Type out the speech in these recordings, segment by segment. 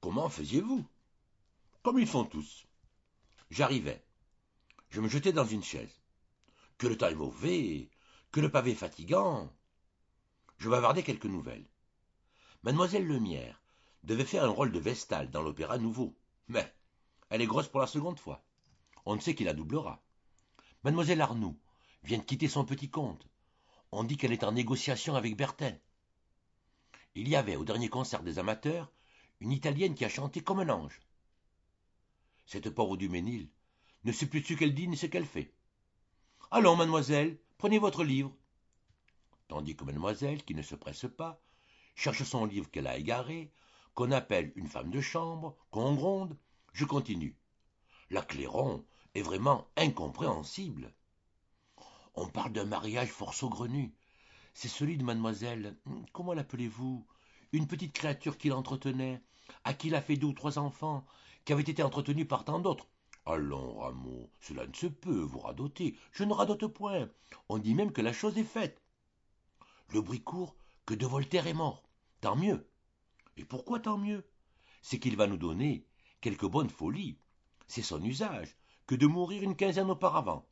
Comment faisiez-vous? Comme ils font tous. J'arrivais. Je me jetais dans une chaise. Que le temps est mauvais, que le pavé est fatigant. Je bavardais quelques nouvelles. Mademoiselle Lemierre devait faire un rôle de Vestale dans l'opéra nouveau. Mais elle est grosse pour la seconde fois. On ne sait qui la doublera. Mademoiselle Arnoux vient de quitter son petit comte. On dit qu'elle est en négociation avec Bertin. Il y avait, au dernier concert des amateurs, une Italienne qui a chanté comme un ange. Cette pauvre Duménil ne sait plus ce qu'elle dit ni ce qu'elle fait. Allons, mademoiselle, prenez votre livre. Tandis que mademoiselle, qui ne se presse pas, cherche son livre qu'elle a égaré, qu'on appelle une femme de chambre, qu'on gronde, je continue. La Clairon est vraiment incompréhensible. On parle d'un mariage fort saugrenu. C'est celui de mademoiselle, comment l'appelez-vous? Une petite créature qu'il entretenait, à qui il a fait 2 ou 3 enfants, qui avait été entretenus par tant d'autres. Allons, Rameau, cela ne se peut, vous radotez. Je ne radote point. On dit même que la chose est faite. Le bruit court que de Voltaire est mort. Tant mieux. Et pourquoi tant mieux? C'est qu'il va nous donner quelques bonnes folies. C'est son usage que de mourir une quinzaine auparavant.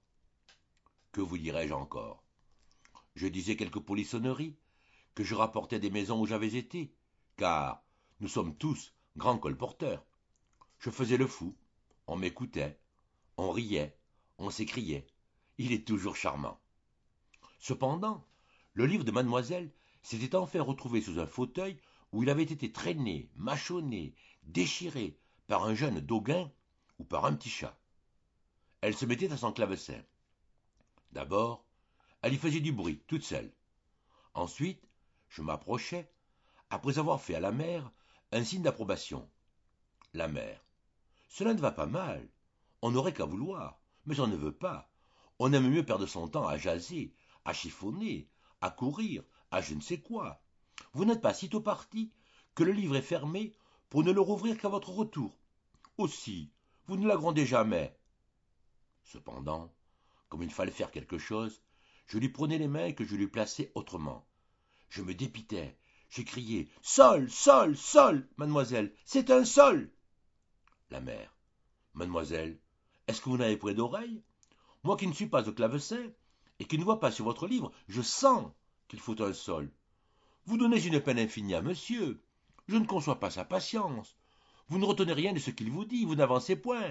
Que vous dirais-je encore? Je disais quelques polissonneries, que je rapportais des maisons où j'avais été, car nous sommes tous grands colporteurs. Je faisais le fou, on m'écoutait, on riait, on s'écriait. Il est toujours charmant. Cependant, le livre de mademoiselle s'était enfin retrouvé sous un fauteuil où il avait été traîné, mâchonné, déchiré par un jeune Doguin ou par un petit chat. Elle se mettait à son clavecin. D'abord, elle y faisait du bruit, toute seule. Ensuite, je m'approchais, après avoir fait à la mère un signe d'approbation. La mère. Cela ne va pas mal. On n'aurait qu'à vouloir, mais on ne veut pas. On aime mieux perdre son temps à jaser, à chiffonner, à courir, à je ne sais quoi. Vous n'êtes pas sitôt parti que le livre est fermé pour ne le rouvrir qu'à votre retour. Aussi, vous ne la grondez jamais. Cependant, comme il fallait faire quelque chose, je lui prenais les mains et que je lui plaçais autrement. Je me dépitais, je criais « Sol, sol, sol, mademoiselle, c'est un sol !» La mère. Mademoiselle, est-ce que vous n'avez point d'oreille? Moi qui ne suis pas au clavecin, et qui ne vois pas sur votre livre, je sens qu'il faut un sol. Vous donnez une peine infinie à monsieur. Je ne conçois pas sa patience. Vous ne retenez rien de ce qu'il vous dit, vous n'avancez point.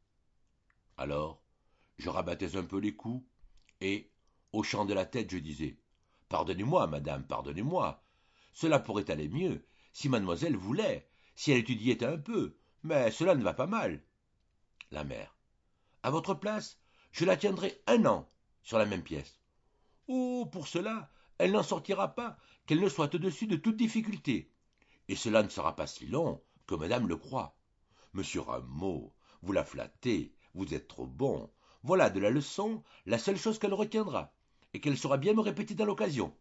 Alors, je rabattais un peu les coups, et, hochant de la tête, je disais « Pardonnez-moi, madame, pardonnez-moi. Cela pourrait aller mieux, si mademoiselle voulait, si elle étudiait un peu, mais cela ne va pas mal. » La mère. À votre place, je la tiendrai 1 an sur la même pièce. Oh, pour cela, elle n'en sortira pas, qu'elle ne soit au-dessus de toute difficulté. Et cela ne sera pas si long que madame le croit. Monsieur Rameau, vous la flattez, vous êtes trop bon. Voilà de la leçon, la seule chose qu'elle retiendra, et qu'elle saura bien me répéter dans l'occasion.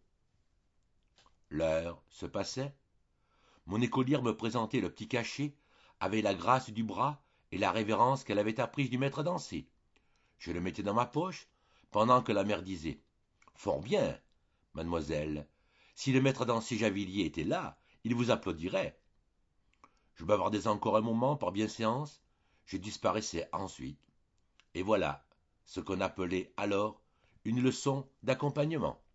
L'heure se passait. Mon écolière me présentait le petit cachet, avec la grâce du bras et la révérence qu'elle avait apprise du maître à danser. Je le mettais dans ma poche, pendant que la mère disait « Fort bien, mademoiselle, si le maître à danser Javillier était là, il vous applaudirait. » Je bavardais encore un moment par bienséance, je disparaissais ensuite. Et voilà ce qu'on appelait alors une leçon d'accompagnement.